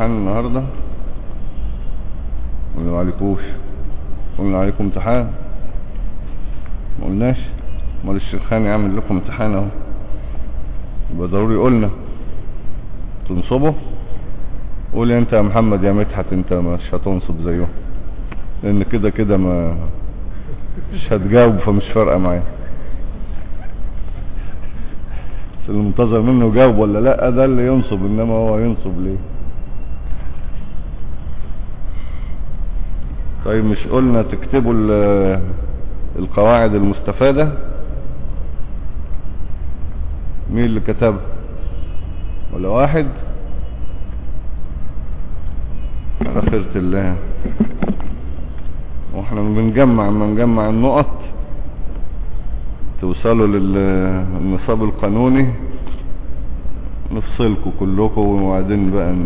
امتحان النهاردة ولا ما عليكوش؟ قلنا عليكم امتحان؟ ما قلناش؟ امال الشيخ خان يعمل لكم امتحان اهو، يبقى ضروري قلنا تنصبوا. قول انت يا محمد يا مدحت، انت مش هتنصب زيه لان كده كده ما مش هتجاوب، فمش فارقه معايا. اللي منتظر منه يجاوب ولا لا ده اللي ينصب، انما هو ينصب ليه؟ طيب مش قلنا تكتبوا القواعد المستفادة؟ مين اللي كتبها؟ ولا واحد؟ على خيرة الله. واحنا بنجمع النقط توصلوا للنصاب القانوني نفصلكم كلكم، وبعدين بقى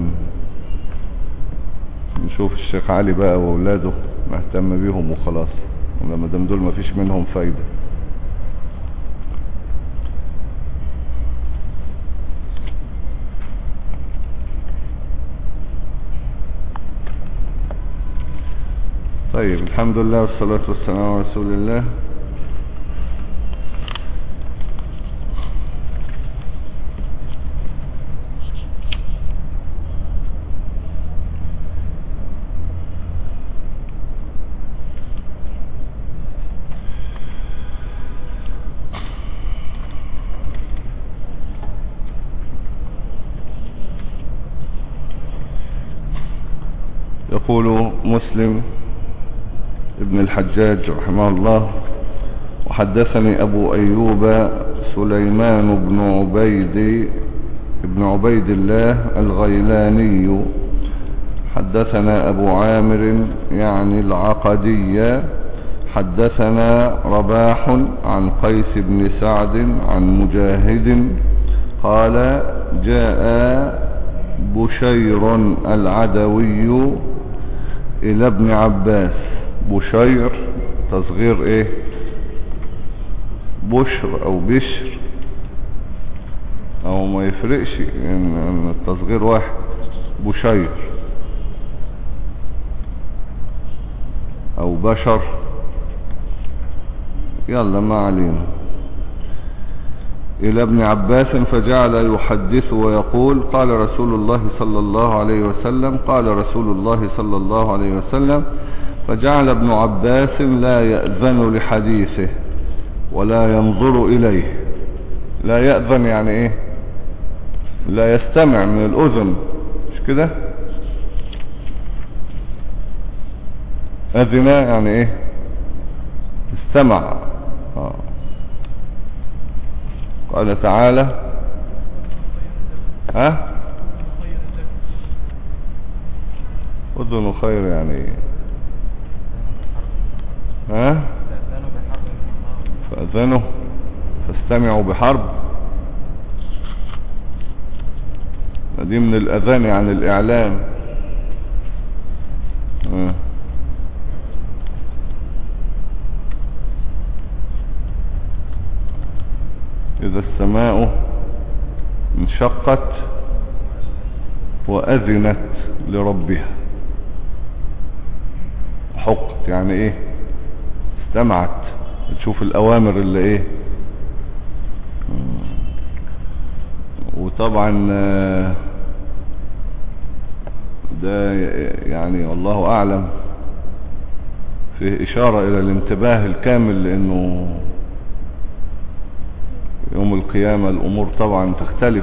نشوف الشيخ علي بقى واولاده نهتم بيهم وخلاص، ولما دام دول مفيش منهم فايدة. طيب الحمد لله والصلاة والسلام على رسول الله. يقول مسلم ابن الحجاج رحمه الله: وحدثني أبو أيوب سليمان بن عبيد الله الغيلاني حدثنا أبو عامر يعني العقدي حدثنا رباح عن قيس بن سعد عن مجاهد قال: جاء بشير العدوي إلى ابن عباس. بشير تصغير ايه؟ بشر او بشر او ما يفرقش ان التصغير واحد. بشير او بشر، يلا ما علينا. إلى ابن عباس فجعل يحدث ويقول: قال رسول الله صلى الله عليه وسلم، قال رسول الله صلى الله عليه وسلم. فجعل ابن عباس لا يأذن لحديثه ولا ينظر إليه. لا يأذن يعني ايه؟ لا يستمع من الأذن، مش كده؟ أذن يعني ايه؟ استمع. قال تعالى: أذن خير يعني ايه؟ فأذنوا فاستمعوا بحرب. دي من الأذان عن الإعلام. إذا السماء انشقت وأذنت لربها. حقت يعني ايه؟ استمعت، تشوف الأوامر اللي ايه. وطبعا ده يعني والله أعلم فيه إشارة إلى الانتباه الكامل، لأنه يوم القيامة الأمور طبعا تختلف.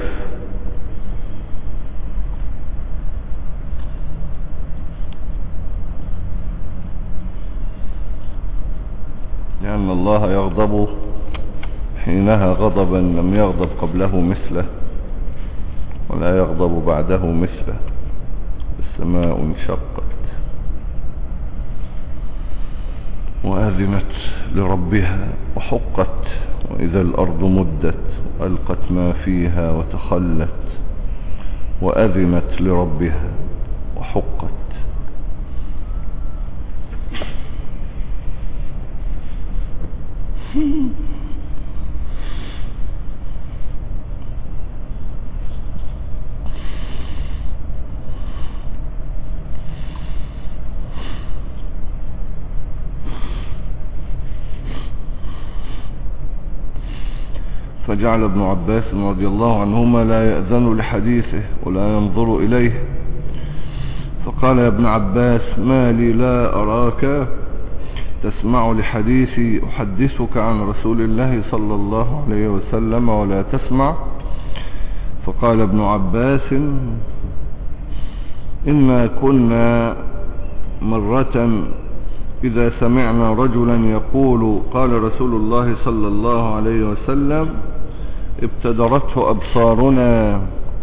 لأن الله يغضب حينها غضبا لم يغضب قبله مثله ولا يغضب بعده مثله. السماء انشقت وأذنت لربها وحقت، وإذا الأرض مدت وألقت ما فيها وتخلت وأذنت لربها وحقت. فجعل ابن عباس رضي الله عنهما لا يأذن لحديثه ولا ينظر إليه، فقال يا ابن عباس ما لي لا أراك تسمع لحديثي أحدثك عن رسول الله صلى الله عليه وسلم ولا تسمع؟ فقال ابن عباس إنا كنا مرة إذا سمعنا رجلا يقول قال رسول الله صلى الله عليه وسلم ابتدرته أبصارنا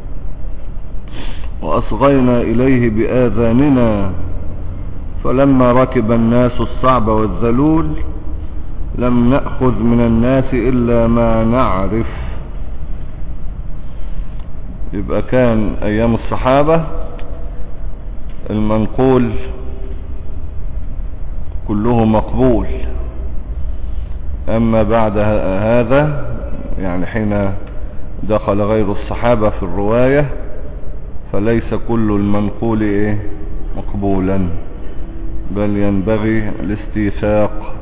وأصغينا إليه بآذاننا، فلما ركب الناس الصعب والذلول لم نأخذ من الناس إلا ما نعرف. يبقى كان أيام الصحابة المنقول كله مقبول، أما بعد هذا يعني حين دخل غير الصحابة في الرواية فليس كل المنقول مقبولا، بل ينبغي الاستيثاق.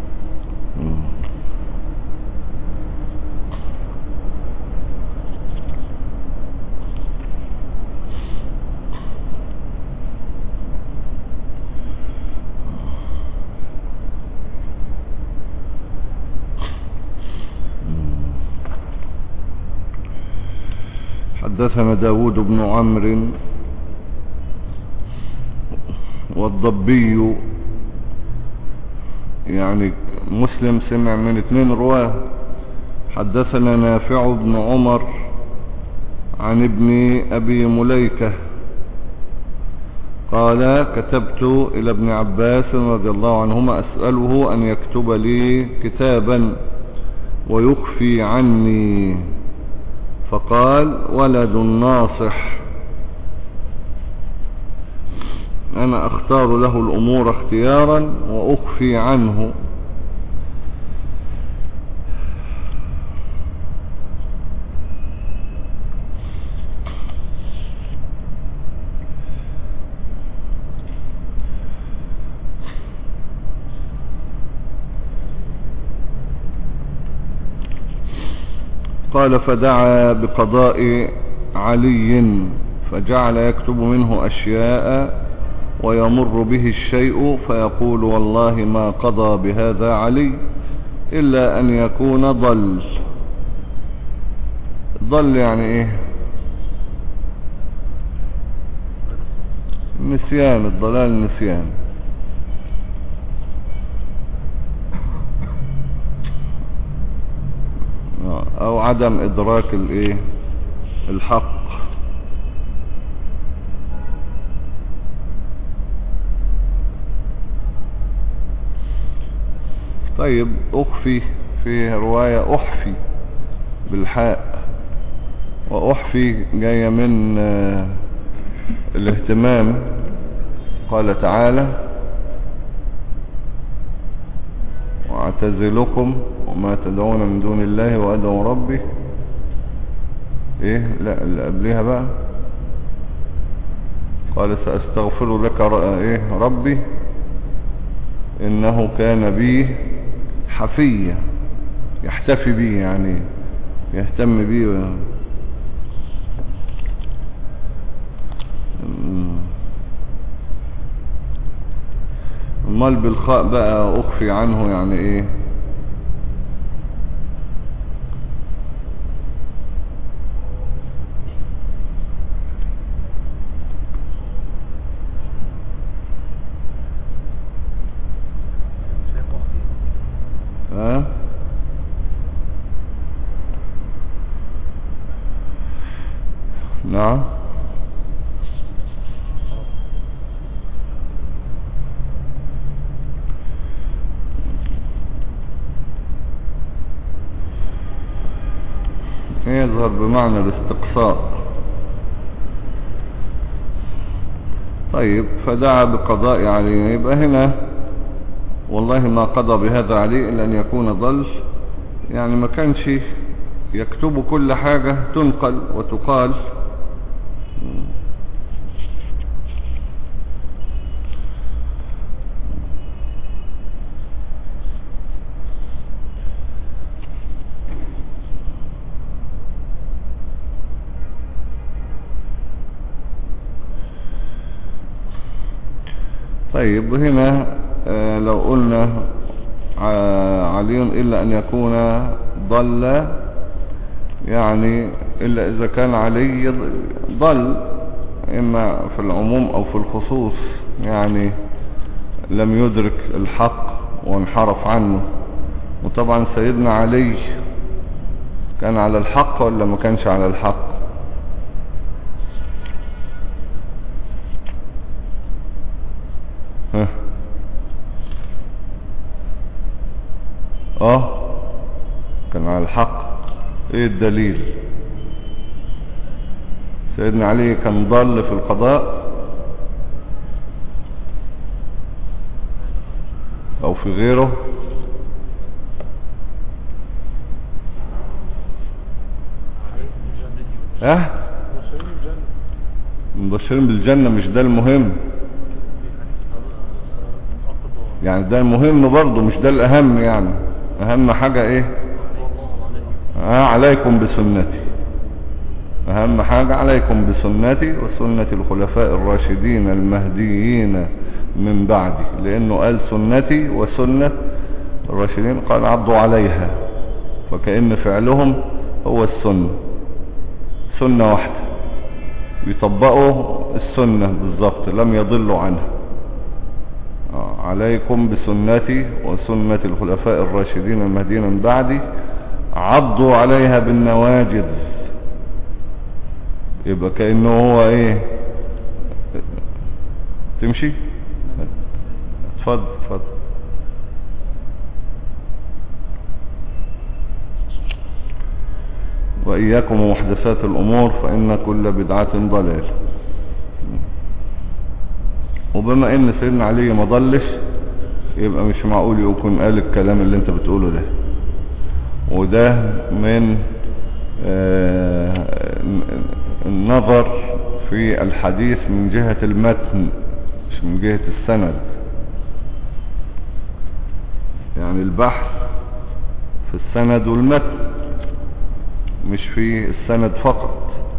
حدثنا داود بن عمرو والضبي، يعني مسلم سمع من 2 رواه. حدثنا نافع بن عمر عن ابن أبي مليكة قال كتبت إلى ابن عباس رضي الله عنهما أسأله أن يكتب لي كتابا ويخفي عني، فقال ولد ناصح أنا أختار له الأمور اختيارا وأخفي عنه. قال فدعا بقضاء علي فجعل يكتب منه أشياء ويمر به الشيء فيقول والله ما قضى بهذا علي إلا أن يكون ضل يعني نسيان، الضلال نسيان. أو عدم إدراك الحق. طيب أخفي في رواية أحفي بالحاء، وأحفي جاية من الاهتمام. قال تعالى واعتزلكم وما تدعون من دون الله وأدعو ربي لا اللي قبلها بقى قال سأستغفر لك ربي إنه كان بي حفيا، يحتفي بي يعني يهتم بي. امال بالخاء بقى أخفي عنه يعني نعم يظهر بمعنى الاستقصاء. طيب فدعا بقضاء علي، يبقى هنا والله ما قضى بهذا علي إلا أن يكون ضل، يعني ما كانش يكتب كل حاجة تنقل وتقال. طيب هنا لو قلنا علي إلا أن يكون ضل، يعني إلا إذا كان علي ضل إما في العموم أو في الخصوص، يعني لم يدرك الحق وانحرف عنه. وطبعا سيدنا علي كان على الحق ولا ما كانش على الحق؟ كان على الحق. ايه الدليل؟ سيدنا علي كان ضل في القضاء او في غيره؟ مبشرين بالجنة، مش ده المهم يعني، ده المهم برضو مش ده الاهم يعني. اهم حاجة ايه؟ عليكم بسنتي، اهم حاجة عليكم بسنتي وسنة الخلفاء الراشدين المهديين من بعدي، لانه قال سنتي وسنة الراشدين، قال عضوا عليها، فكأن فعلهم هو السنة، سنة واحدة بيطبقوا السنة بالضبط، لم يضلوا عنها. عليكم بسنتي وسنة الخلفاء الراشدين المهديين من بعدي عضوا عليها بالنواجذ. يبقى كأنه هو ايه؟ تمشي؟ اتفضل اتفضل. وإياكم ومحدثات الأمور فإن كل بدعة ضلال. وبما ان سيدنا علي ما ضلش، يبقى مش معقول يكون قال الكلام اللي انت بتقوله ده. وده من النظر في الحديث من جهة المتن مش من جهة السند، يعني البحث في السند والمتن مش في السند فقط.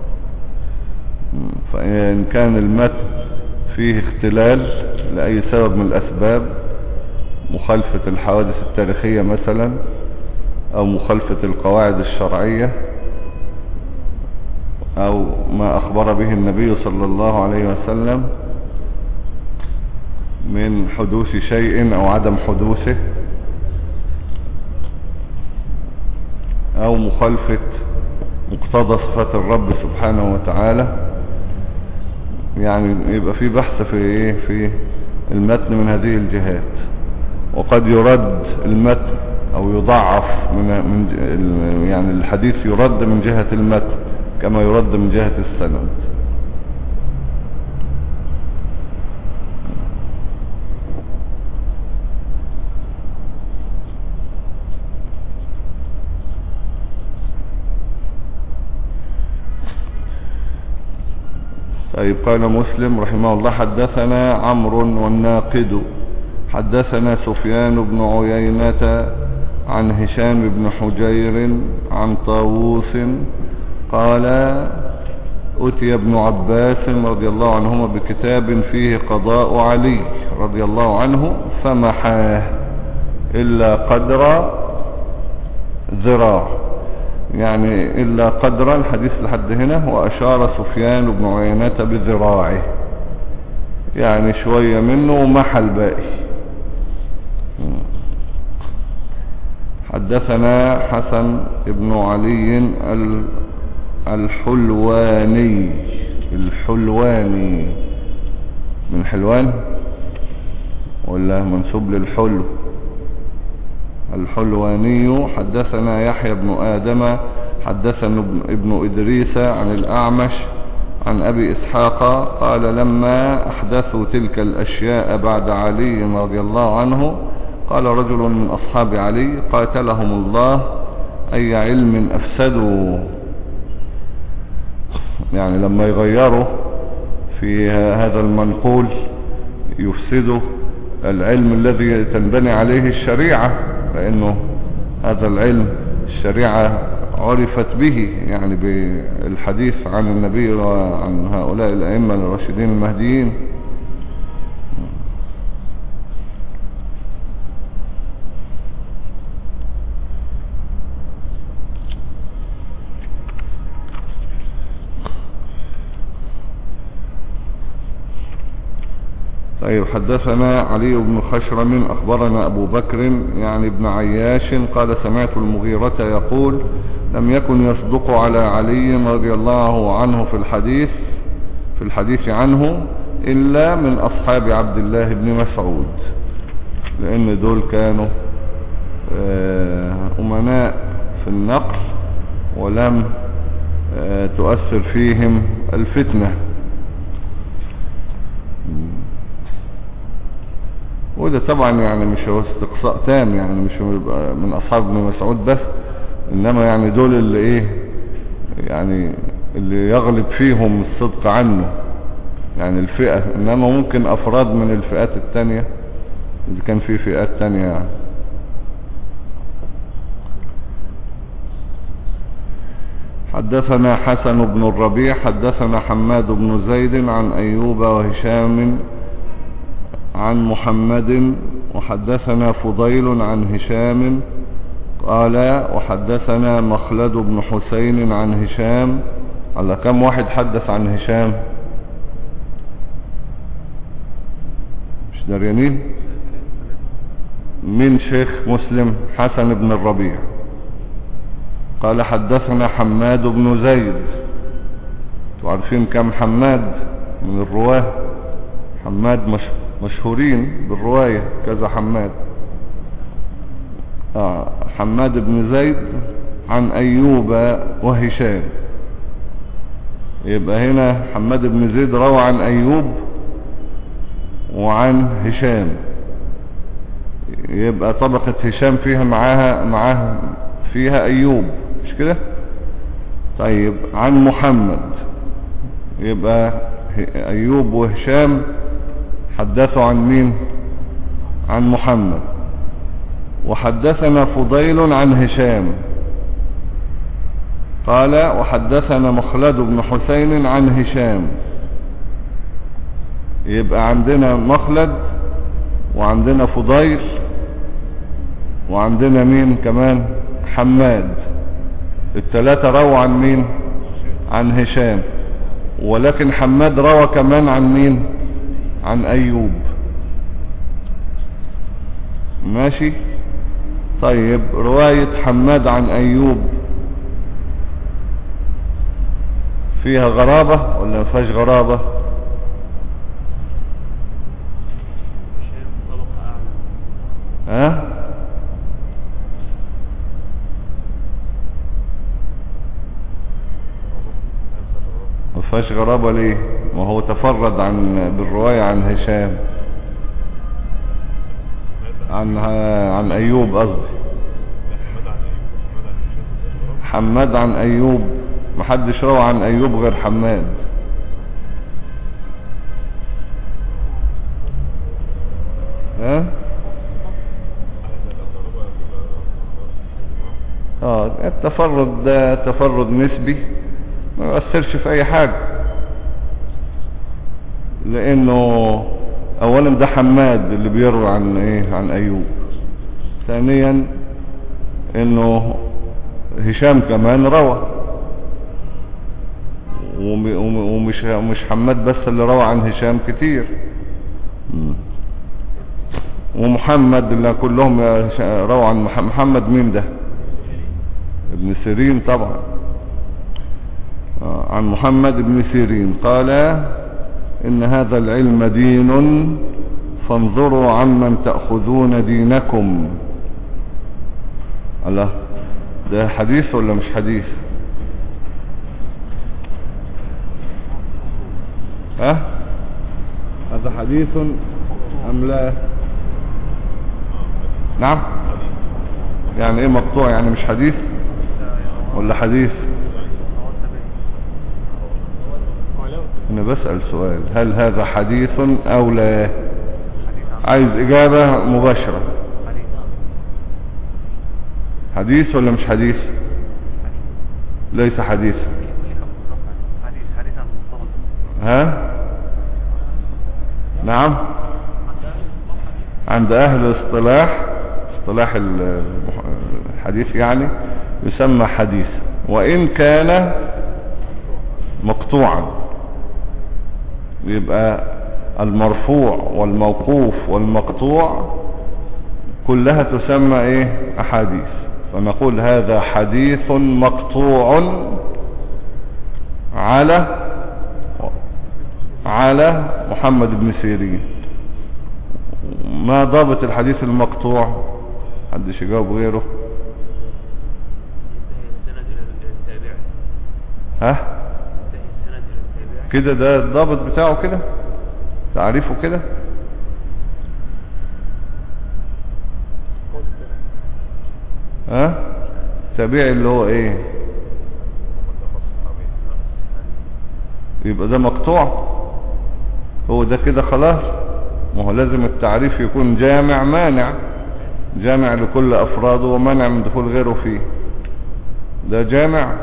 فإن كان المتن فيه اختلال لأي سبب من الأسباب، مخالفة الحوادث التاريخية مثلا أو مخالفة القواعد الشرعية أو ما أخبر به النبي صلى الله عليه وسلم من حدوث شيء أو عدم حدوثه، أو مخالفة مقتضى صفات الرب سبحانه وتعالى، يعني يبقى في بحث في ايه؟ في المتن من هذه الجهات. وقد يرد المتن او يضعف من يعني الحديث يرد من جهة المتن كما يرد من جهة السند. طيب قال مسلم رحمه الله حدثنا عمرو والناقد حدثنا سفيان بن عيينة عن هشام بن حجير عن طاووس قال أتي ابن عباس رضي الله عنهما بكتاب فيه قضاء علي رضي الله عنه فمحاه إلا قدر ذراع، يعني إلا قدر الحديث لحد هنا، وأشار سفيان بن عيينة بذراعه، يعني شوية منه ومحى الباقي. حدثنا حسن بن علي الحلواني من حلوان ولا منسوب للحلو؟ الحلواني. حدثنا يحيى بن آدم حدثنا ابن إدريس عن الأعمش عن أبي إسحاق قال لما أحدثوا تلك الأشياء بعد علي رضي الله عنه قال رجل من أصحاب علي قاتلهم الله أي علم أفسدوا، يعني لما يغيروا في هذا المنقول يفسدوا العلم الذي تنبني عليه الشريعة، لأنه هذا العلم الشريعة عرفت به، يعني بالحديث عن النبي، وعن هؤلاء الأئمة الراشدين المهديين. أيوه. حدثنا علي بن خشرم أخبرنا أبو بكر يعني ابن عياش قال سمعت المغيرة يقول لم يكن يصدق على علي رضي الله عنه في الحديث عنه إلا من أصحاب عبد الله بن مسعود، لأن دول كانوا أمناء في النقل ولم تؤثر فيهم الفتنة. وده طبعا يعني مش هو استقصاء تام، يعني مش من أصحاب ابن مسعود بس، إنما يعني دول اللي إيه يعني اللي يغلب فيهم الصدق عنه يعني الفئة، إنما ممكن أفراد من الفئات التانية إذا كان في فئات تانية يعني. حدثنا حسن بن الربيع حدثنا حماد بن زيد عن أيوب وهشام عن محمد وحدثنا فضيل عن هشام قال وحدثنا مخلد بن حسين عن هشام. على كم واحد حدث عن هشام؟ مش دريانين؟ من شيخ مسلم حسن بن الربيع قال حدثنا حماد بن زيد. تعرفين كم حماد من الرواه؟ حماد مشهورين بالرواية كذا حماد. حماد بن زيد عن أيوب وهشام. يبقى هنا حماد بن زيد روى عن أيوب وعن هشام، يبقى طبقة هشام فيها معاها فيها أيوب، مش كده؟ طيب عن محمد، يبقى أيوب وهشام حدثوا عن مين؟ عن محمد. وحدثنا فضيل عن هشام قال وحدثنا مخلد بن حسين عن هشام. يبقى عندنا مخلد وعندنا فضيل وعندنا مين كمان؟ حماد. الثلاثة رووا عن مين؟ عن هشام. ولكن حماد روى كمان عن مين؟ عن أيوب. ماشي. طيب رواية حماد عن أيوب فيها غرابة ولا ما فيهاش غرابة؟ ها؟ ما فيهاش غرابة ليه؟ ما هو تفرد بالرواية عن هشام عن أيوب قصدي. حماد عن أيوب، محدش روى عن أيوب غير حماد. ها؟ التفرد ده تفرد نسبي ما يؤثرش في أي حاجة، لأنه أولا ده حماد اللي بيروي عن أيوب. ثانيا إنه هشام كمان روى، ومش حماد بس اللي روى عن هشام كتير، ومحمد اللي كلهم روى عن محمد. مين ده؟ ابن سيرين طبعا. عن محمد بن سيرين قال إن هذا العلم دين فانظروا عمن تأخذون دينكم. الله، ده حديث ولا مش حديث؟ هذا حديث أم لا؟ نعم. يعني ايه مقطوع؟ يعني مش حديث ولا حديث؟ انا بسأل سؤال، هل هذا حديث او لا؟ عايز اجابة مباشرة. حديث ولا مش حديث؟ ليس حديث. ها؟ نعم. عند اهل اصطلاح الحديث يعني يسمى حديث وان كان مقطوعا. يبقى المرفوع والموقوف والمقطوع كلها تسمى ايه؟ احاديث. فنقول هذا حديث مقطوع على محمد بن سيرين. ما ضابط الحديث المقطوع؟ حدش يجاوب غيره؟ ها كده ده الضابط بتاعه كده، تعريفه كده. ها تابعي اللي هو ايه؟ يبقى ده مقطوع، هو ده كده خلاص. ما هو لازم التعريف يكون جامع مانع، جامع لكل افراده ومنع من دخول غيره فيه. ده جامع.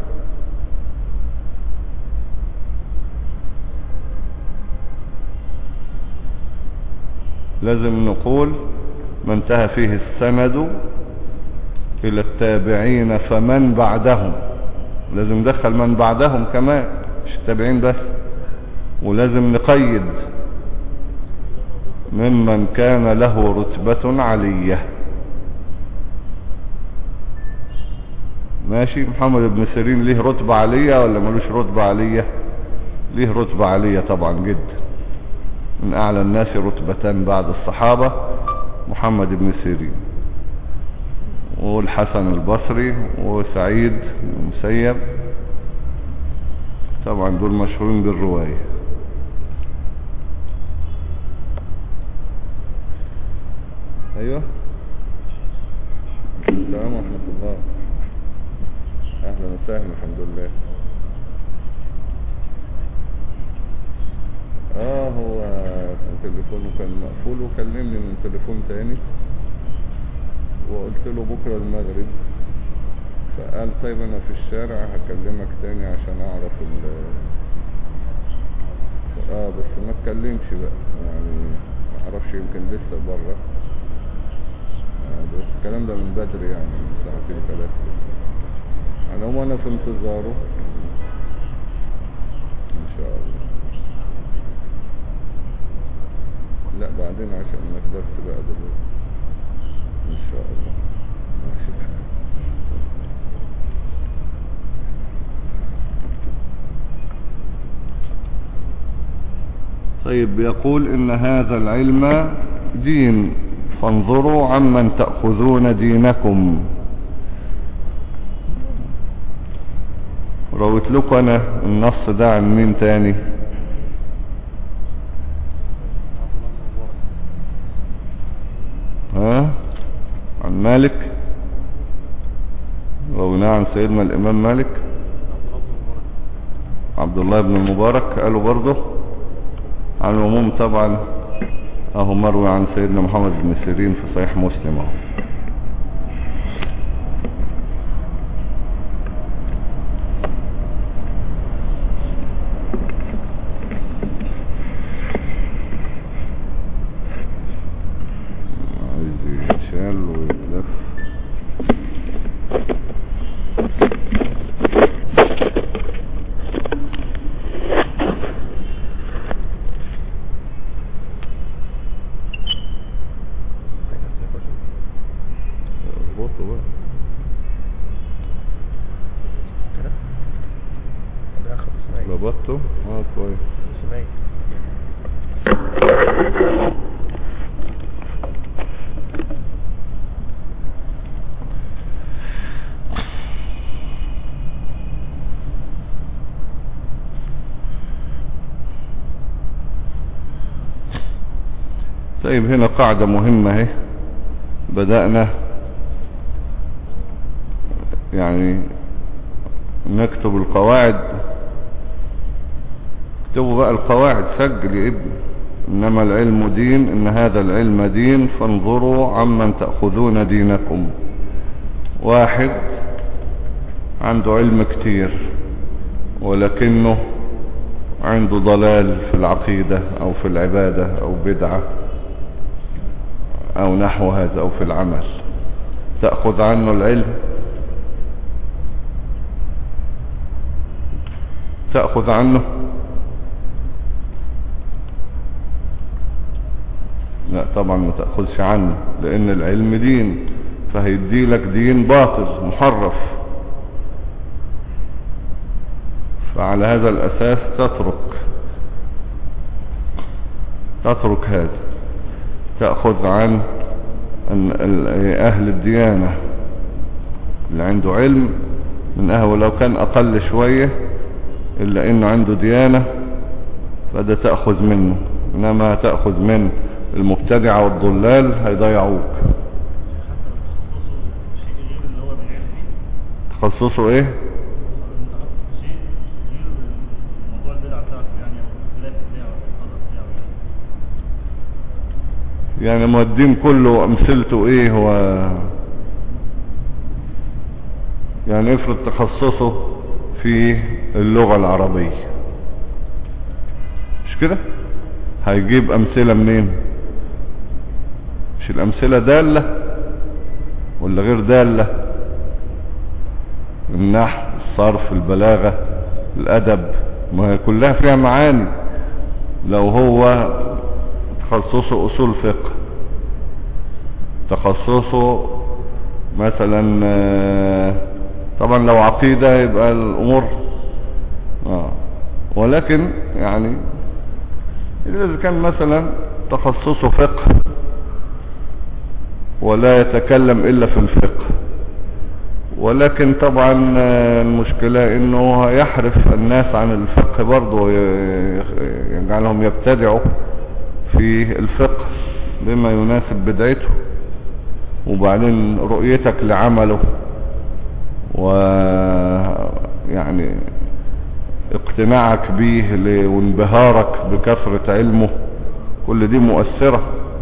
لازم نقول ما انتهى فيه السند الى التابعين فمن بعدهم. لازم ندخل من بعدهم كمان، مش التابعين بس. ولازم نقيد ممن كان له رتبة علية. ماشي. محمد بن سيرين ليه رتبة علية ولا ملوش رتبة علية؟ ليه رتبة علية طبعا جدا، من اعلى الناس رتبة بعد الصحابة محمد بن سيرين، والحسن البصري وسعيد المسيب، طبعا دول مشهورين بالرواية. ايوه. السلام ورحمة الله. اهلا وسهلا. الحمد لله. هو تليفونه كان مقفول وكلمني من تليفون تاني وقلت له بكرة المغرب، فقال طيب انا في الشارع هكلمك تاني عشان اعرف بس ما اتكلمش بقى يعني، ما اعرفش يمكن لسه بره. بس الكلام ده من بدري يعني من ساعتين ثلاثة. على انا في انتظاره ان شاء الله. لا بعدين عشان ما اقدرش بقى دلوقتي ان شاء الله. ماشي الحال. طيب يقول ان هذا العلم دين فانظروا عمن تأخذون دينكم. رويت لكم انا النص ده عن مين تاني؟ عن مالك. رويناه عن سيدنا الامام مالك. عبد الله بن المبارك قالوا برضه. عن العموم طبعا اهو مروي عن سيدنا محمد بن سيرين في صحيح مسلم اهو. ظبطته كويس. طيب هنا قاعدة مهمة اهي، بدأنا يعني نكتب القواعد. اكتبوا بقى القواعد، سجل يا ابني. انما العلم دين، ان هذا العلم دين فانظروا عمن تأخذون دينكم. واحد عنده علم كتير ولكنه عنده ضلال في العقيدة او في العبادة او بدعة او نحو هذا او في العمل، تأخذ عنه العلم؟ تأخذ عنه؟ لا طبعا ما تأخذش عنه، لان العلم دين، فهيدي لك دين باطل محرف. فعلى هذا الاساس تترك هذا، تأخذ عن اهل الديانة اللي عنده علم من ولو كان اقل شوية الا انه عنده ديانة، فده تأخذ منه. انما تأخذ من المبتدعة والضلال هيضيعوك. تخصصه ايه؟ يعني مودين كله امثلته ايه هو؟ يعني افرض تخصصه في اللغة العربية، مش كده؟ هيجيب امثلة منين؟ مش الامثلة دالة ولا غير دالة؟ النحو، الصرف، البلاغة، الادب، ما هي كلها فيها معاني. لو هو تخصصه اصول فقه، تخصصه مثلا طبعا لو عقيدة يبقى الامور ولكن يعني اذا كان مثلا تخصصه فقه ولا يتكلم الا في الفقه، ولكن طبعا المشكلة انه يحرف الناس عن الفقه برضه ويجعلهم يبتدعوا في الفقه بما يناسب بدايته، وبعدين رؤيتك لعمله ويعني اقتناعك به وانبهارك بكثرة علمه، كل دي مؤثرة.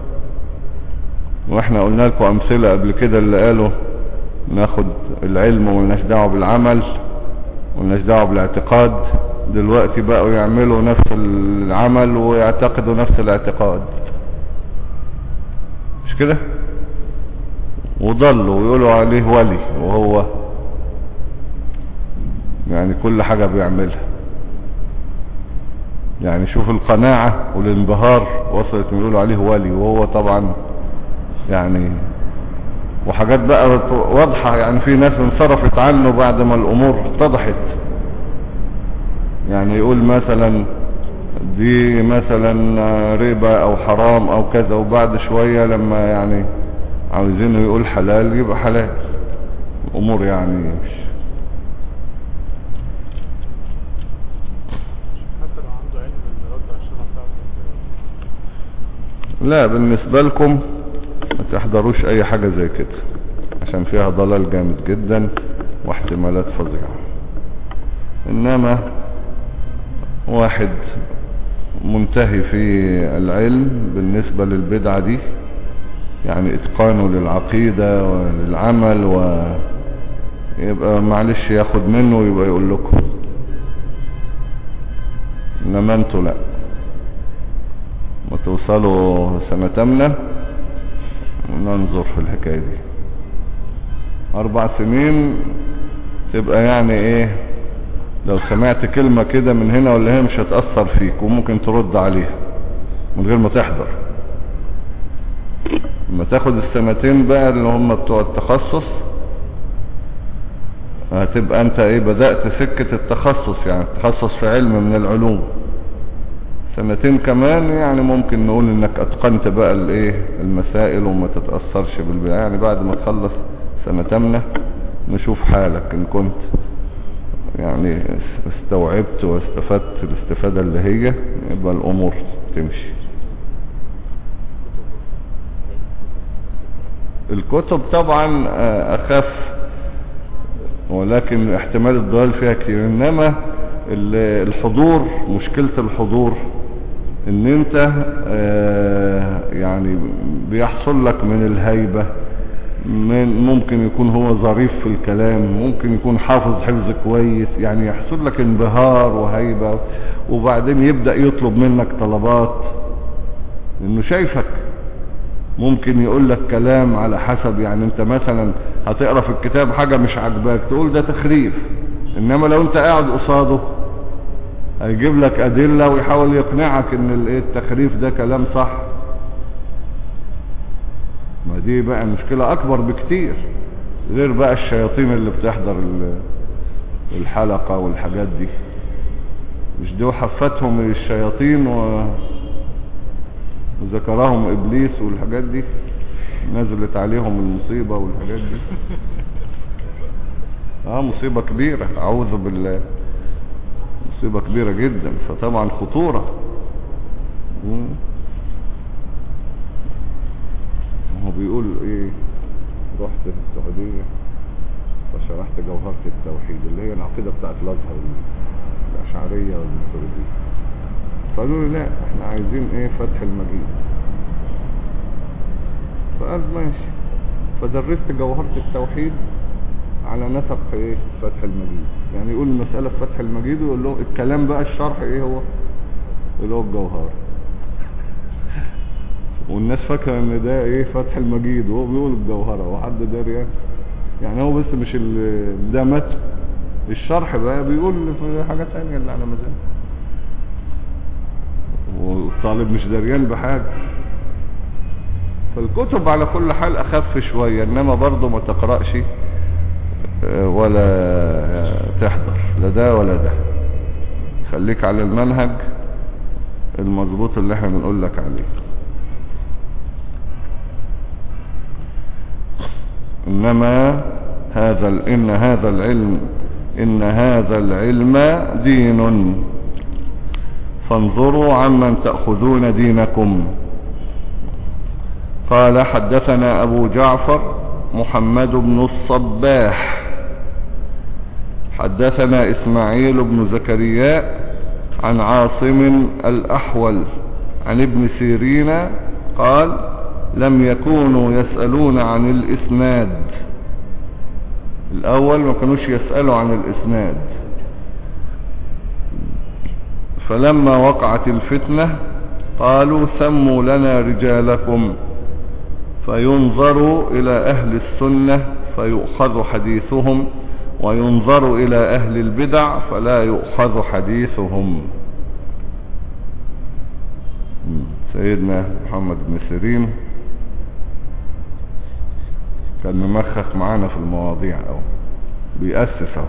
واحنا قلنا لكم امثلة قبل كده اللي قالوا ناخد العلم وملناش دعوه بالعمل وملناش دعوه بالاعتقاد، دلوقتي بقوا يعملوا نفس العمل ويعتقدوا نفس الاعتقاد، مش كده؟ وضلوا ويقولوا عليه ولي، وهو يعني كل حاجة بيعملها. يعني شوف القناعة والانبهار وصلت يقولوا عليه ولي، وهو طبعا يعني وحاجات بقى واضحة. يعني في ناس انصرفت عنه بعد ما الامور اتضحت، يعني يقول مثلا دي مثلا ربا او حرام او كذا، وبعد شوية لما يعني عاوزينه يقول حلال يبقى حلال. الامور يعني مش حتى لو عنده علم بالرد على الشبهة بتاعته. لا، بالنسبة لكم ما تحضروش اي حاجة زي كده، عشان فيها ضلال جامد جدا واحتمالات فظيعة. انما واحد منتهي في العلم بالنسبة للبدعة دي، يعني اتقانه للعقيدة وللعمل، ويبقى معلش ياخد منه ويبقى يقول لكم. انما انتوا لا، ما توصلوا سنة تامنة وننظر في الحكاية دي. 4 سنين تبقى يعني ايه، لو سمعت كلمة كده من هنا ولا هنا مش هتأثر فيك، وممكن ترد عليها من غير ما تحضر. لما تاخد السنتين بقى اللي هم بتوع التخصص، هتبقى انت ايه، بدأت سكة التخصص، يعني تخصص في علم من العلوم. 2 كمان يعني ممكن نقول انك اتقنت بقى الايه المسائل وما تتأثرش بالبداية. يعني بعد ما تخلص سنة تامنة نشوف حالك، ان كنت يعني استوعبت واستفدت الاستفادة اللي هي، يبقى الامور تمشي. الكتب طبعا اخف، ولكن احتمال الضلال فيها كتير. انما الحضور، مشكلة الحضور ان انت يعني بيحصل لك من الهيبة، ممكن يكون هو ظريف في الكلام، ممكن يكون حافظ حفظ كويس، يعني يحصل لك انبهار وهيبة، وبعدين يبدأ يطلب منك طلبات انه شايفك. ممكن يقول لك كلام على حسب، يعني انت مثلا هتقرأ في الكتاب حاجة مش عاجباك تقول ده تخريف، انما لو انت قاعد قصاده هيجيب لك ادلة ويحاول يقنعك ان التخريف ده كلام صح. ما دي بقى مشكلة اكبر بكتير، غير بقى الشياطين اللي بتحضر الحلقة والحاجات دي. مش دي حفتهم الشياطين وذكرهم ابليس والحاجات دي، نزلت عليهم المصيبة والحاجات دي. مصيبة كبيرة، اعوذ بالله، مصيبة كبيرة جدا، فطبعا خطورة. هو بيقول ايه، رحت في السعودية فشرحت جوهرة التوحيد اللي هي العقيدة بتاعت الازهر الاشعرية والماتريدية، فقالوا لي لا احنا عايزين ايه فتح المجيد، فقال ماشي، فدرست جوهرة التوحيد على نسق ايه فتح المجيد، يعني يقول المسألة في فتح المجيد ويقول له الكلام بقى الشرح ايه هو اللي هو الجوهر، والناس فاكره ان ده ايه فتح المجيد وهو بيقول الجوهرة، وحد داري يعني هو بس مش ده متن الشرح بقى بيقول في حاجة تانية اللي على مزاج، والطالب مش داريان بحاجة. فالكتب على كل حال اخف شوية، انما برضو ما تقرأش ولا تحضر لا ده ولا ده، خليك على المنهج المضبوط اللي احنا بنقول لك عليه. انما ان هذا العلم دين، فانظروا عمن تأخذون دينكم. قال حدثنا ابو جعفر محمد بن الصباح حدثنا اسماعيل بن زكريا عن عاصم الاحول عن ابن سيرين قال لم يكونوا يسألون عن الاسناد، الاول ما كانوش يسألوا عن الاسناد، فلما وقعت الفتنة قالوا سموا لنا رجالكم، فينظر الى اهل السنة فيؤخذ حديثهم، وينظر الى اهل البدع فلا يؤخذ حديثهم. سيدنا محمد بن سيرين كان ممخخ معانا في المواضيع او بيأسسه.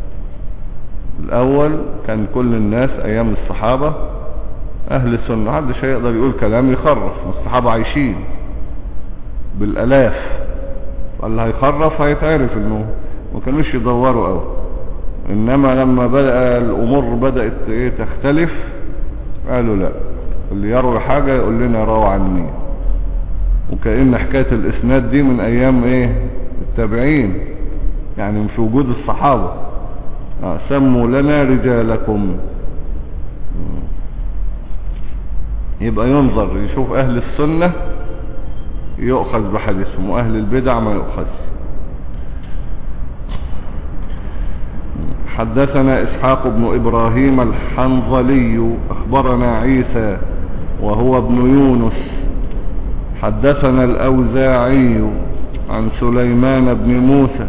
الاول كان كل الناس ايام الصحابة اهل السنة، محدش هيقدر يقول كلام يخرف، الصحابة عايشين بالالاف، فاللي هيخرف هيتعرف انه ما كانوش يدوروا قوي. انما لما بدأ الامور بدأت تختلف قالوا لا، اللي يروي حاجة يقول لنا روى عن مين، وكأن حكاية الاسناد دي من ايام التابعين، يعني مش وجود الصحابة. سموا لنا رجالكم، يبقى ينظر يشوف اهل السنة يؤخذ بحديثهم، واهل البدع ما يؤخذ. حدثنا اسحاق بن ابراهيم الحنظلي اخبرنا عيسى وهو ابن يونس حدثنا الاوزاعي عن سليمان بن موسى.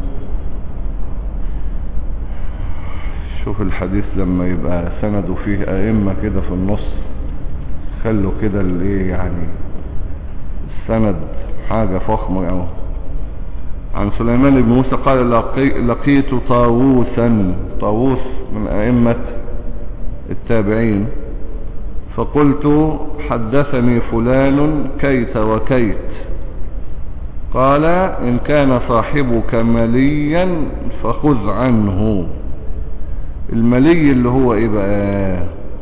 شوف الحديث لما يبقى سنده فيه ائمة كده في النص، خلوا كده يعني السند حاجة فخمة أوي. عن سليمان بن موسى قال لقيت طاووسا، طاووس من أئمة التابعين، فقلت حدثني فلان كيت وكيت، قال إن كان صاحبك مليا فخذ عنه. الملي اللي هو ايه بقى؟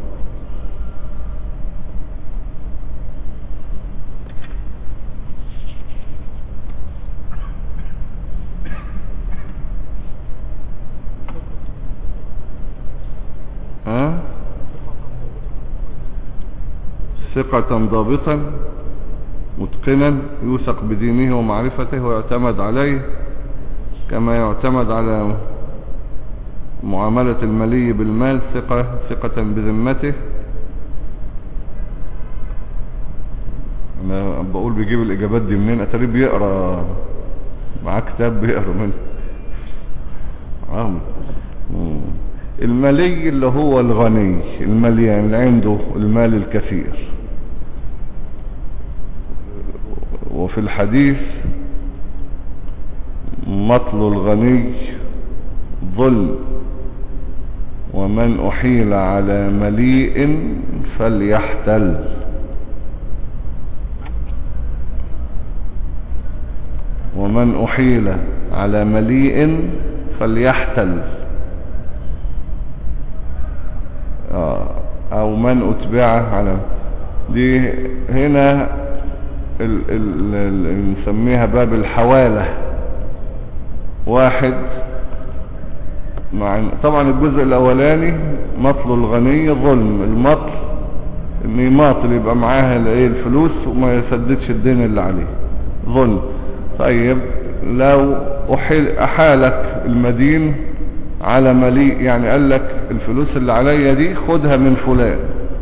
ثقة ضابطا متقنا يوثق بدينه ومعرفته ويعتمد عليه كما يعتمد على معاملة الملي بالمال، ثقة بذمته. انا بقول بيجيب الاجابات دي منين؟ اتاري بيقرا معاه كتاب بيقرا منه. الملي اللي هو الغني المليان اللي عنده المال الكثير، وفي الحديث مطل الغني ظلم، ومن أحيل على مليء فليحتل. ومن أحيل على مليء فليحتل، أو من أتبعه على دي. هنا نسميها باب الحوالة. واحد طبعا الجزء الأولاني مطل الغني ظلم، المطل ان يماطل يبقى معاها الفلوس وما يسددش الدين اللي عليه، ظلم. طيب لو أحالك المدين على مليء، يعني قال لك الفلوس اللي عليا دي خدها من فلان،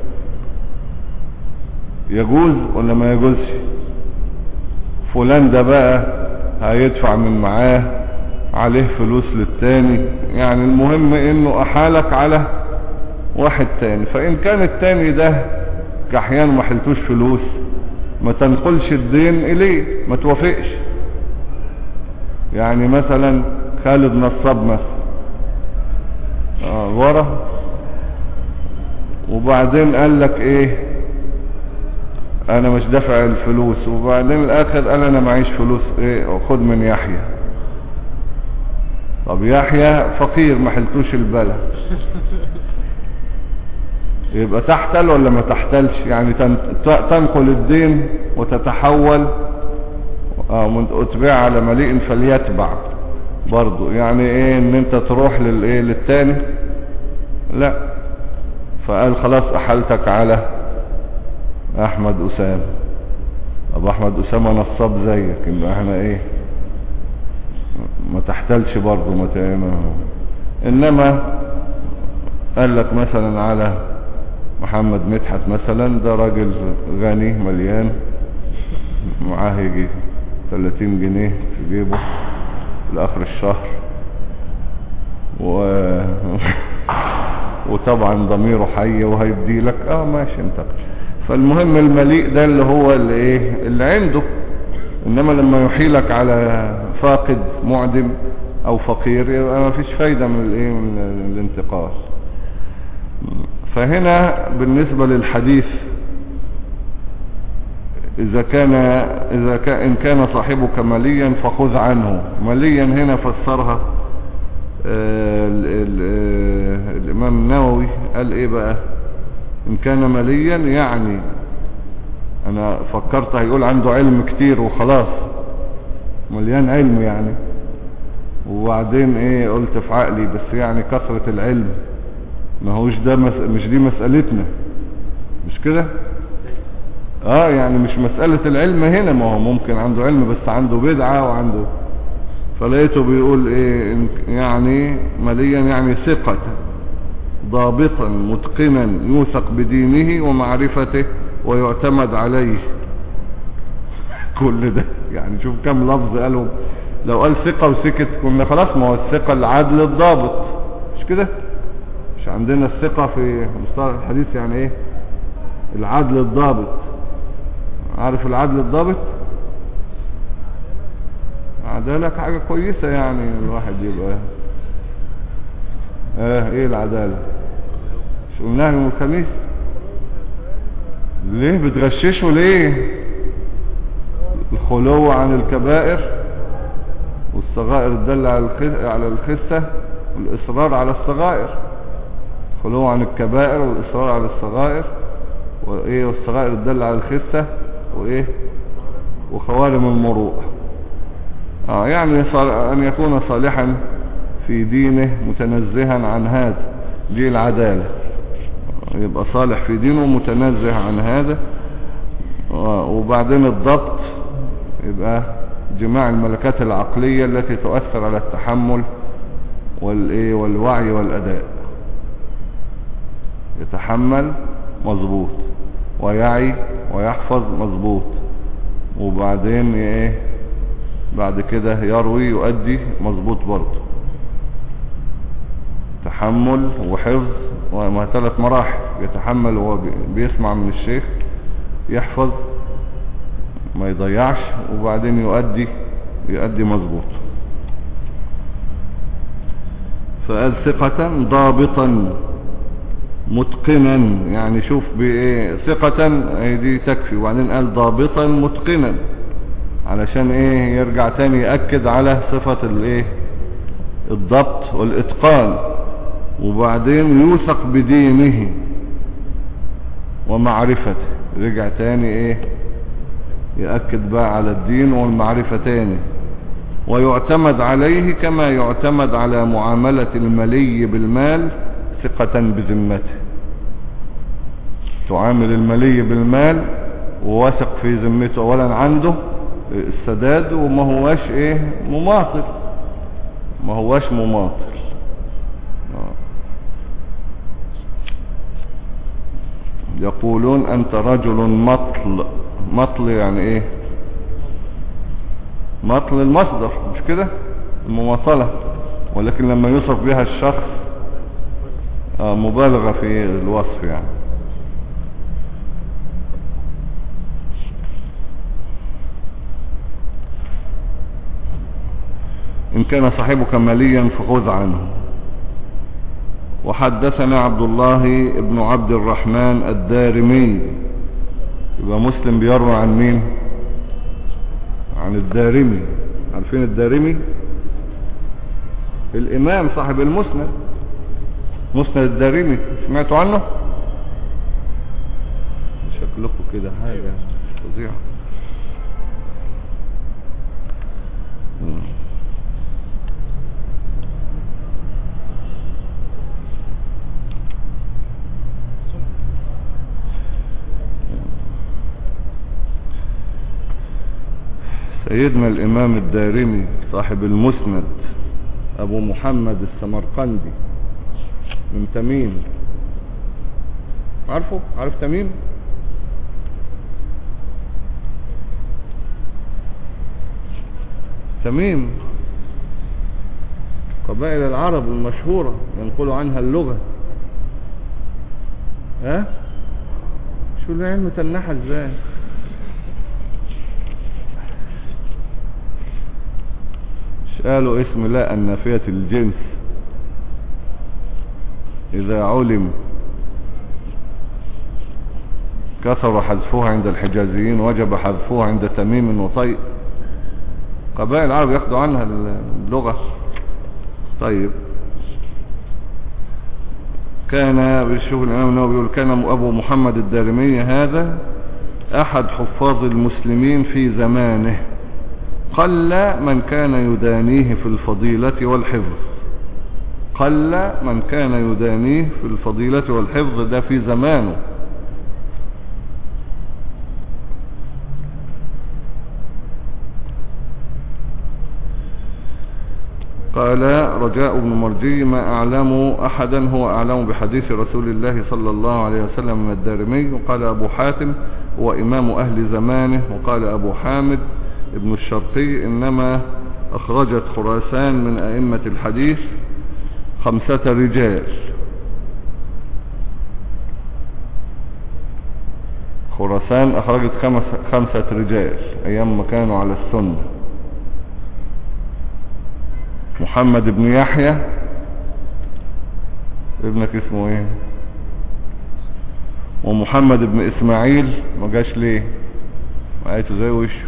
يجوز ولا ما يجوزش؟ فلان ده بقى هيدفع من معاه عليه فلوس للتاني، يعني المهم انه احالك على واحد تاني. فان كان التاني ده كحيان ما حلتوش فلوس، ما تنقلش الدين اليه، ما توافقش. يعني مثلا خالد نصاب مثلا ورا، وبعدين قال لك ايه انا مش دافع الفلوس، وبعدين الاخر قال انا معيش فلوس، ايه خد من يحيى. طب يحيى فقير ما حلتوش البلد، يبقى تحتل ولا ما تحتلش؟ يعني تنقل الدين وتتحول. اتبع على مليء فليتبع برضو، يعني ايه ان انت تروح للتاني؟ لا. فقال خلاص احلتك على احمد اسامة. طب احمد اسامة نصاب زيك، يبقى احنا ايه ما تحتلش برضو، ما تعمل. انما قال لك مثلا على محمد مدحت مثلا، ده راجل غني مليان معاه يجي 30 جنيه في جيبه لاخر الشهر، وطبعا ضميره حي وهيبدي لك ماشي انت. فالمهم المليء ده اللي هو اللي عنده. انما لما يحيلك على فاقد معدم او فقير، يبقى ما فيش فايدة من الانتقال. فهنا بالنسبة للحديث، إن كان صاحبك مليا فخذ عنه. مليا هنا فسرها الإمام النووي، قال إيه بقى؟ إن كان مليا يعني أنا فكرت هيقول عنده علم كتير وخلاص، مليان علم يعني، وبعدين إيه قلت في عقلي بس يعني كثرة العلم ما هوش ده مش دي مسألتنا، مش كده؟ يعني مش مسألة العلم هنا، ما هو ممكن عنده علم بس عنده بدعة وعنده. فلقيته بيقول ايه يعني مليا يعني ثقة ضابطا متقنا يوثق بدينه ومعرفته ويعتمد عليه. كل ده يعني شوف كم لفظ قالوا. لو قال ثقة وسكت كنا خلاص، ما هو الثقة العدل الضابط، مش كده؟ مش عندنا الثقة في مصطلح الحديث يعني ايه؟ العدل الضابط. عارف العدل الضابط؟ عدالة حاجة كويسة، يعني الواحد يبقى ايه العدالة؟ مش قلناها يوم الخميس؟ ليه بتغششوا ليه؟ الخلو عن الكبائر والصغائر الدل على الخسة، والإصرار على الصغائر. خلو عن الكبائر والإصرار على الصغائر، وايه والصغائر الدل على الخسة، وايه وخوارم المروءة. يعني ان يكون صالحا في دينه متنزها عن هذا، دي العدالة. يبقى صالح في دينه متنزه عن هذا. وبعدين الضبط يبقى جماع الملكات العقلية التي تؤثر على التحمل والوعي والأداء. يتحمل مظبوط، ويعي ويحفظ مظبوط، وبعدين ايه بعد كده يروي يؤدي مظبوط برضه. تحمل وحفظ، وما 3 مراحل. يتحمل وهو بيسمع من الشيخ، يحفظ ما يضيعش، وبعدين يؤدي مظبوط. فقال ثقة ضابطا متقنا، يعني شوف بايه ثقة دي تكفي، وبعدين قال ضابطا متقنا علشان ايه يرجع تاني يأكد على صفة الايه الضبط والاتقان، وبعدين يوثق بدينه ومعرفته، رجع تاني ايه يأكد بقى على الدين والمعرفة تاني، ويعتمد عليه كما يعتمد على معاملة الملي بالمال ثقة بذمته. تعامل الملي بالمال وواثق في ذمته، اولا عنده السداد وما هواش ايه مماطل، ما هواش مماطل. يقولون انت رجل مطل. مطل يعني ايه؟ مطل المصدر مش كده، المماطلة، ولكن لما يوصف بها الشخص مبالغة في الوصف يعني. إن كان صاحبك مليا فخذ عنه. وحدثنا عبد الله بن عبد الرحمن الدارمي. يبقى مسلم بيروي عن مين؟ عن الدارمي. عارفين الدارمي؟ الإمام صاحب المسند، مسند الدارمي، سمعتوا عنه؟ شكلكم كده حاجة فظيعة. سيدنا الإمام الدارمي صاحب المسند أبو محمد السمرقندي من تميم. عارفه؟ عارف تميم؟ تميم قبائل العرب المشهورة ينقلوا عنها اللغة. ها؟ شو العلم تنحى ازاي؟ قالوا اسم لا النافية الجنس إذا علم كثر حذفوها عند الحجازيين وجب حذفوها عند تميم وطيء. قبائل العرب ياخدوا عنها اللغة. طيب كان بيشوف الإمام النووي بيقول كان أبو محمد الدارمي هذا أحد حفاظ المسلمين في زمانه، قل من كان يدانيه في الفضيلة والحفظ. قل من كان يدانيه في الفضيلة والحفظ، ده في زمانه. قال رجاء بن مرجي ما أعلم أحدا هو أعلم بحديث رسول الله صلى الله عليه وسلم من الدارمي. وقال أبو حاتم هو إمام أهل زمانه. وقال أبو حامد ابن الشرقي إنما أخرجت خراسان من أئمة الحديث 5 رجال. خراسان أخرجت 5 رجال أيام ما كانوا على السنة. محمد بن يحيى ابنك اسمه ايه؟ ومحمد بن اسماعيل ما جاش ليه؟ وقعته زي وشه.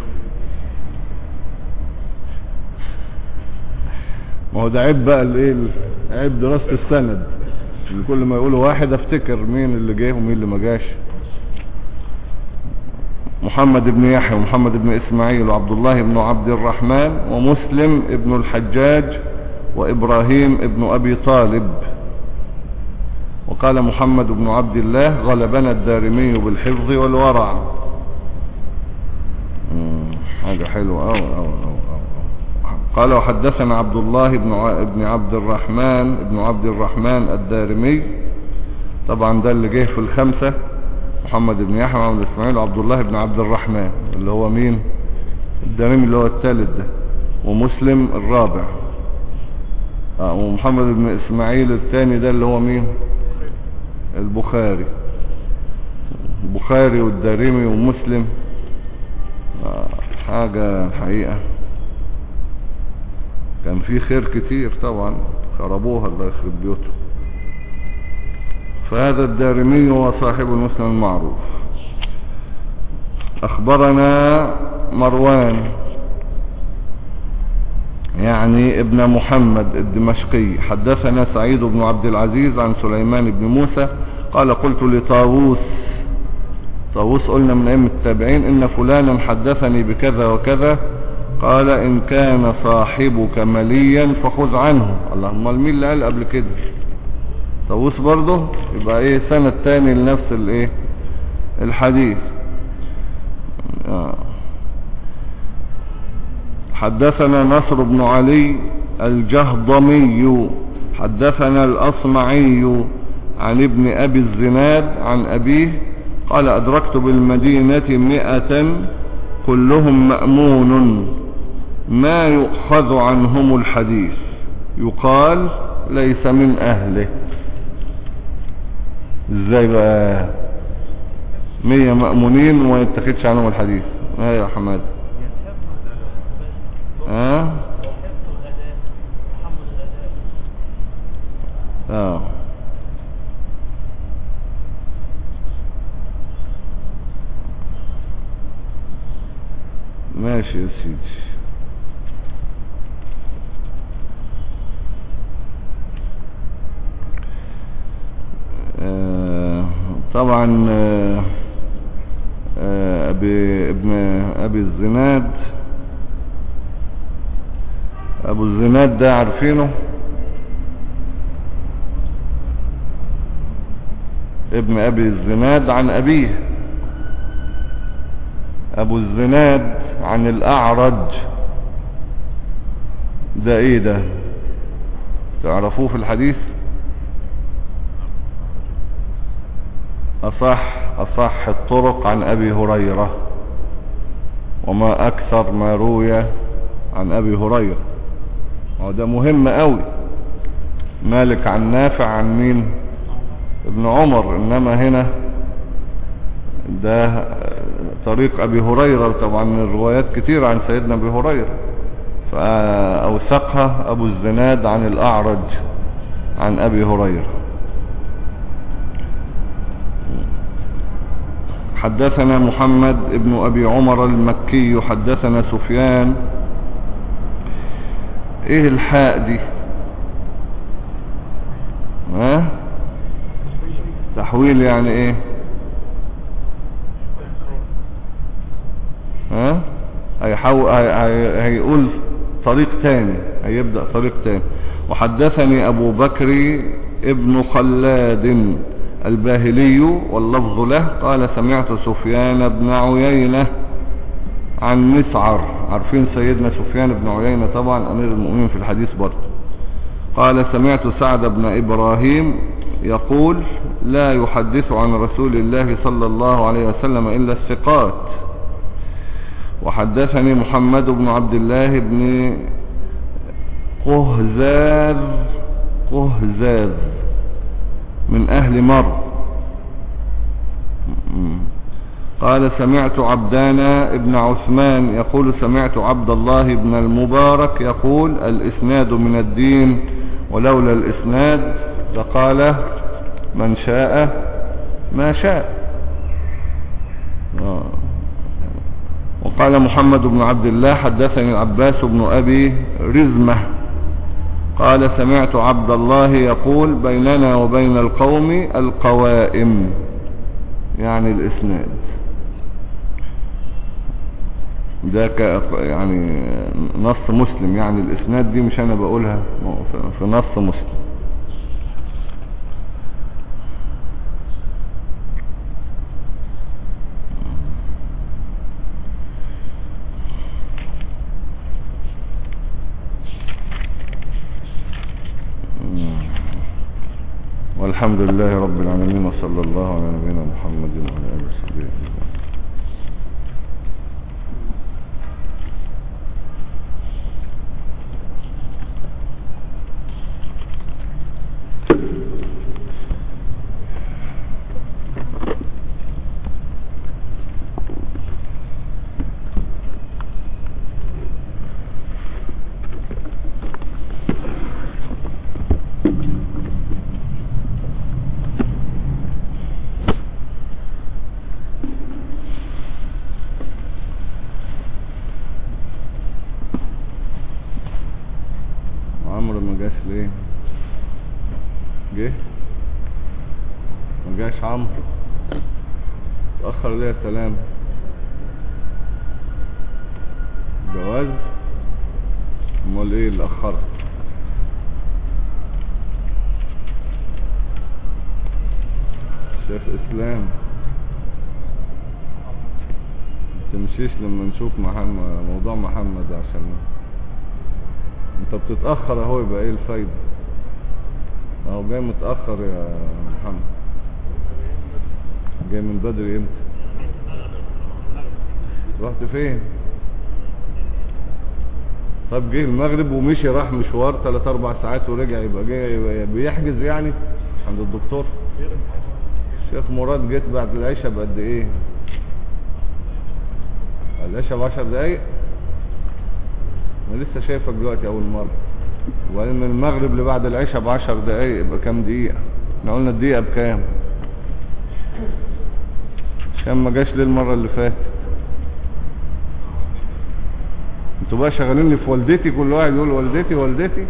ما هو ده عيب بقى الايه، عيب دراسة السند، اللي كل ما يقولوا واحد افتكر مين اللي جه ومين اللي ما جاش. محمد بن يحيى ومحمد بن اسماعيل وعبد الله بن عبد الرحمن ومسلم ابن الحجاج وابراهيم ابن ابي طالب. وقال محمد بن عبد الله غلبنا الدارمي بالحفظ والورع. حاجة حلوة أوي أوي أوي. قال وحدثنا عبد الله بن عبد الرحمن الدارمي. طبعا ده اللي جه في ال5، محمد بن يحيى وعبد اسماعيل وعبد الله بن عبد الرحمن اللي هو مين؟ الدارمي اللي هو الثالث ده، ومسلم الرابع، ومحمد بن اسماعيل الثاني ده اللي هو مين؟ البخاري. البخاري والدارمي ومسلم حاجة الحقيقة كان في خير كتير طبعا خربوها الله يخرب بيوتهم. فهذا الدارمي هو صاحب المسلم المعروف. أخبرنا مروان يعني ابن محمد الدمشقي حدثنا سعيد بن عبد العزيز عن سليمان بن موسى قال قلت لطاووس، طاووس قلنا من أئمة التابعين، إن فلانا حدثني بكذا وكذا، قال إن كان صاحبك مليا فخذ عنه. اللهم مين اللي قال قبل كده؟ طاووس برضه. يبقى ايه سنة تاني لنفس الايه الحديث. حدثنا نصر بن علي الجهضمي حدثنا الأصمعي عن ابن أبي الزناد عن أبيه قال أدركت بالمدينة 100 كلهم مأمون ما يؤخذ عنهم الحديث يقال ليس من أهله. ازاي بقى 100 مأمونين وما يتخذش عنهم الحديث؟ يا حماد ماشي يا سيدي. طبعا ابن ابي الزناد، ابو الزناد ده عارفينه؟ ابن ابي الزناد عن ابيه، ابو الزناد عن الاعرج، ده ايه ده؟ تعرفوه في الحديث؟ أصح الطرق عن أبي هريرة، وما أكثر ما روي عن أبي هريرة، وده مهم قوي. مالك عن نافع عن مين؟ ابن عمر. إنما هنا ده طريق أبي هريرة، طبعا الروايات كتير عن سيدنا أبي هريرة، فأوثقها أبو الزناد عن الأعرج عن أبي هريرة. حدثنا محمد ابن أبي عمر المكي حدثنا سفيان. ايه الحاء دي؟ تحويل يعني ايه؟ هيقول طريق تاني، هيبدأ طريق تاني. وحدثني أبو بكر ابن خلاد الباهلي واللفظ له قال سمعت سفيان بن عيينة عن مسعر. عارفين سيدنا سفيان بن عيينة طبعا أمير المؤمنين في الحديث برضه. قال سمعت سعد بن إبراهيم يقول لا يحدث عن رسول الله صلى الله عليه وسلم إلا الثقات. وحدثني محمد بن عبد الله بن قهزاز من أهل مر قال سمعت عبدان ابن عثمان يقول سمعت عبد الله بن المبارك يقول الإسناد من الدين ولولا الإسناد لقال من شاء ما شاء. وقال محمد بن عبد الله حدثني العباس بن أبي رزمة قال سمعت عبد الله يقول بيننا وبين القوم القوائم، يعني الإسناد ده يعني نص مسلم، يعني الإسناد دي مش أنا بقولها، في نص مسلم. والحمد لله رب العالمين، وصلى الله على نبينا محمد وعلى آله وصحبه أجمعين. جاش ليه؟ جه؟ ما جاش عمرو؟ اتأخر ليه يا سلام؟ جواز؟ امال ايه اللي اخرك؟ شيخ اسلام تمشيش لما نشوف موضوع محمد، عشان انت بتتأخر اهو، يبقى ايه الفايدة؟ اهو جاي متأخر يا محمد. جاي من بدري امتى؟ رحت فين؟ طب جه المغرب ومشي، راح مشوار 3-4 ساعات ورجع، يبقى جاي بيحجز يعني عند الدكتور. الشيخ مراد جيت بعد العشاء بقد ايه؟ العشاء ب10 دقايق. انا لسه شايفك دلوقتي اول مرة. وبعدين من المغرب لبعد العشاء ب10 دقايق، يبقى كام دقيقة؟ احنا قلنا الدقيقة بكام؟ كان ما جاش ليه المرة اللي فاتت؟ انتوا بقى شغالين لي في والدتي، كل واحد يقول والدتي والدتي.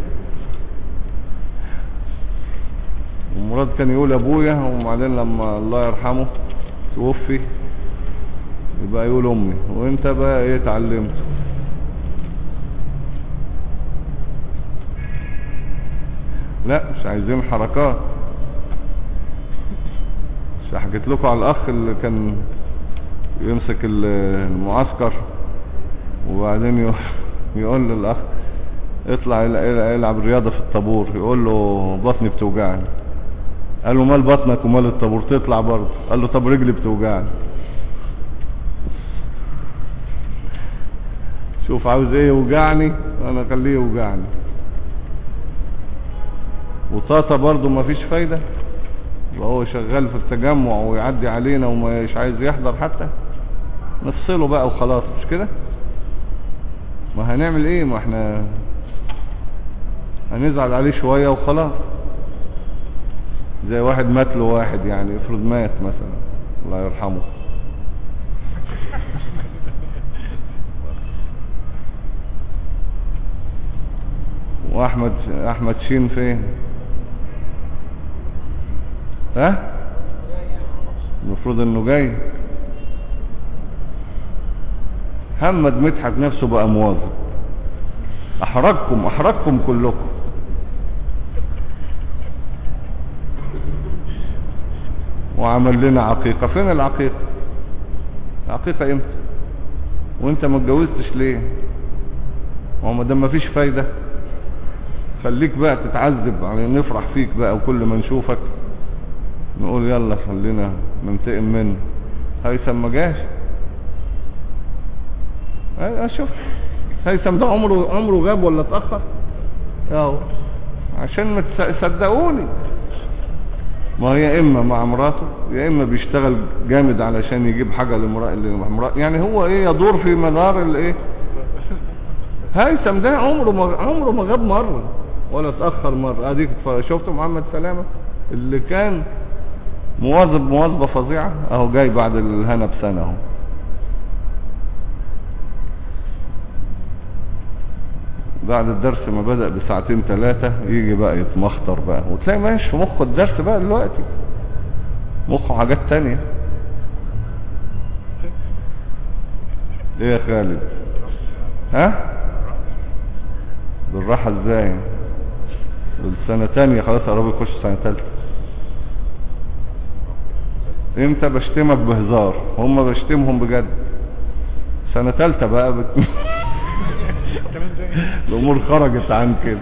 ومراد كان يقول ابويا، وبعدين لما الله يرحمه توفي يبقى يقول امي. وانت بقى ايه اتعلمت؟ لا مش عايزين حركات. مش حكيت لكم على الاخ اللي كان يمسك المعسكر، وبعدين يقول للاخ اطلع يلعب رياضة في الطابور، يقول له بطني بتوجعني. قال له مال بطنك ومال الطابور؟ تطلع برضه. قال له طب رجلي بتوجعني. شوف عاوز ايه يوجعني، انا خليه يوجعني. وطاطا برضه ما فيش فايدة، وهو شغال في التجمع ويعدي علينا ومش عايز يحضر حتى. نفصله بقى وخلاص، مش كده؟ ما هنعمل ايه؟ ما احنا هنزعل عليه شوية وخلاص. زي واحد مات له واحد، يعني افرض مات مثلا الله يرحمه، واحمد شين فين؟ ها؟ المفروض انه جاي. محمد مدحت نفسه بقى موظف. احرجكم كلكم. وعمل لنا عقيقة. فين العقيقة؟ العقيقة امتى؟ وانت ما اتجوزتش ليه؟ وما دام ما فيش فايدة خليك بقى تتعذب، يعني نفرح فيك بقى، وكل ما نشوفك نقول يلا خلينا ننتقم منه. هيثم ما جاش. شوف هيثم ده عمره غاب ولا اتأخر؟ اهو عشان ما تصدقوني. ما هي اما مع مراته، يا اما بيشتغل جامد علشان يجيب حاجة لمرأة، يعني هو ايه يدور في مدار الايه. هيثم ده عمره ما غاب مرة ولا اتأخر مرة. اديك شفتوا محمد سلامة اللي كان مواظبة فظيعة، اهو جاي بعد الهنا بسنة اهو. بعد الدرس ما بدأ بساعتين 3 يجي بقى يتمخطر بقى، وتلاقي ماشي في مخه الدرس بقى دلوقتي، مخه حاجات تانية. ايه يا خالد؟ ها؟ بالراحة ازاي؟ السنة تانية خلاص، قرب يخش سنة تالتة. انت بشتمك بهزار، هم بشتمهم بجد. سنة تالتة بقى الامور خرجت عن كده،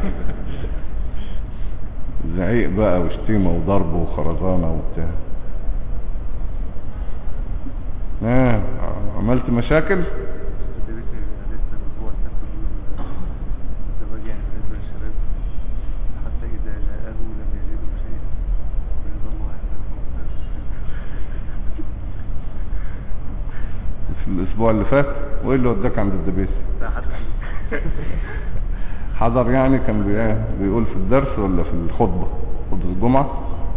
زعيق بقى وشتيمة وضرب وخرزانة وبتاع. عملت مشاكل. في الاسبوع اللي فات. وايه اللي وداك عند الدبيسي؟ حضر يعني، كان بيقول في الدرس ولا في خطبة الجمعة؟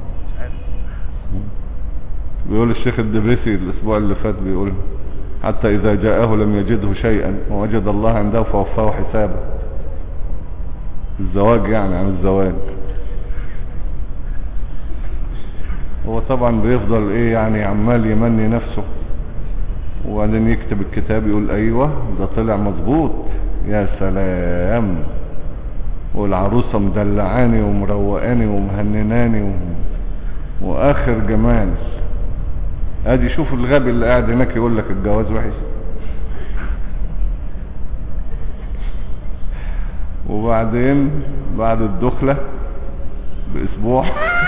بيقول الشيخ الدبيسي الاسبوع اللي فات، بيقول حتى اذا جاءه لم يجده شيئا ووجد الله عنده فوفاه حسابه. الزواج يعني عن الزواج. هو طبعا بيفضل ايه يعني عمال يمني نفسه، وبعدين يكتب الكتاب يقول ايوه ده طلع مظبوط، يا سلام، والعروسة مدلعاني ومروقاني ومهنناني واخر جمال. ادي شوف الغبي اللي قاعد هناك يقول لك الجواز وحش. وبعدين بعد الدخلة باسبوع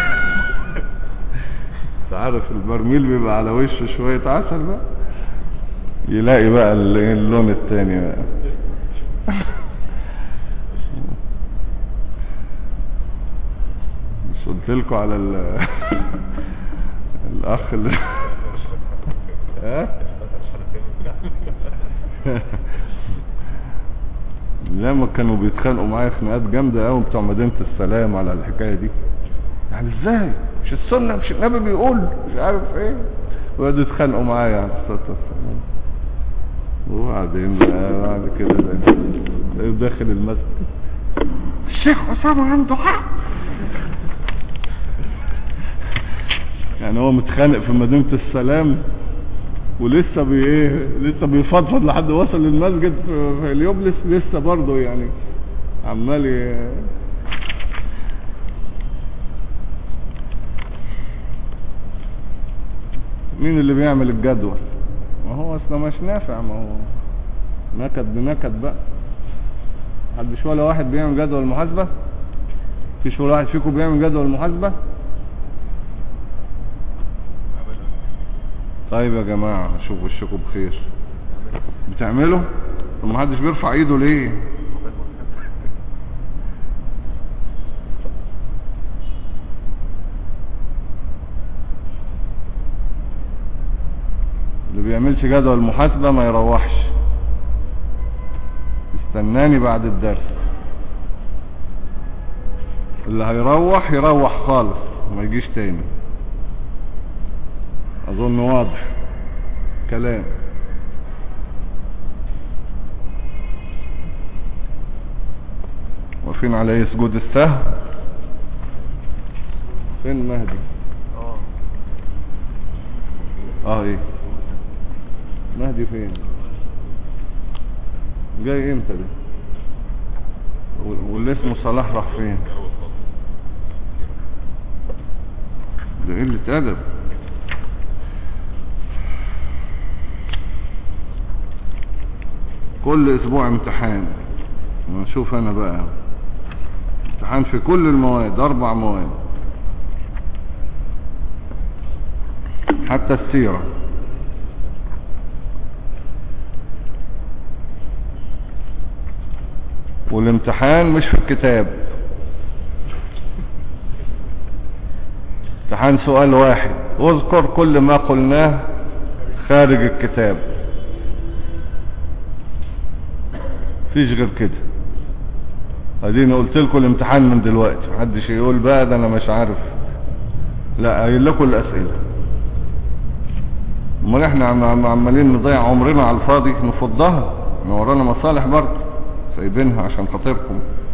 تعرف البرميل بيبقى على وشه شوية عسل بقى، يلاقي بقى اللون التاني بقى. مش قلت لكم على الاخ اللي لما كانوا بيتخانقوا معايا خناقات جامده قوي بتوع مدينه السلام على الحكايه دي، يعني ازاي مش السنه مش النبي بيقول مش عارف ايه، وقعدوا يتخانقوا معايا على الصلاه والسلام. وبعدين بقى بعد كده بقى داخل المسجد الشيخ اسامه عنده حق. يعني هو متخانق في مدينه السلام ولسه لسه بيفضفض لحد وصل للمسجد في اليوبلس، لسه برضه يعني عمال مين اللي بيعمل الجدول؟ ما هو اصلا مش نافع، ما هو نكد بنكد بقى. محدش ولا واحد بيعمل جدول المحاسبة؟ مفيش ولا واحد فيكم بيعمل جدول المحاسبة؟ طيب يا جماعة شوفوا وشكم بخير بتعملوا؟ طب محدش بيرفع ايده ليه؟ اللي بيعملش جدول المحاسبة ما يروحش، استناني بعد الدرس. اللي هيروح يروح خالص ما يجيش تاني. اظن واضح كلام. واقفين على ايه؟ سجود السهو. فين مهدي؟ ايه مهدي فين؟ جاي امتى ده؟ واللي اسمه صلاح راح فين؟ ده قلة ادب. كل اسبوع امتحان. نشوف انا بقى امتحان في كل المواد، 4 مواد حتى السيرة. والامتحان مش في الكتاب، امتحان سؤال واحد، واذكر كل ما قلناه خارج الكتاب، فيش غير كده. اديني قلت لكم الامتحان من دلوقتي، محدش يقول بقى ده انا مش عارف، لا قايل لكم الاسئله. امال احنا عمالين نضيع عمرنا على الفاضي، نفضها، احنا ورانا مصالح برضه سايبينها عشان خاطركم.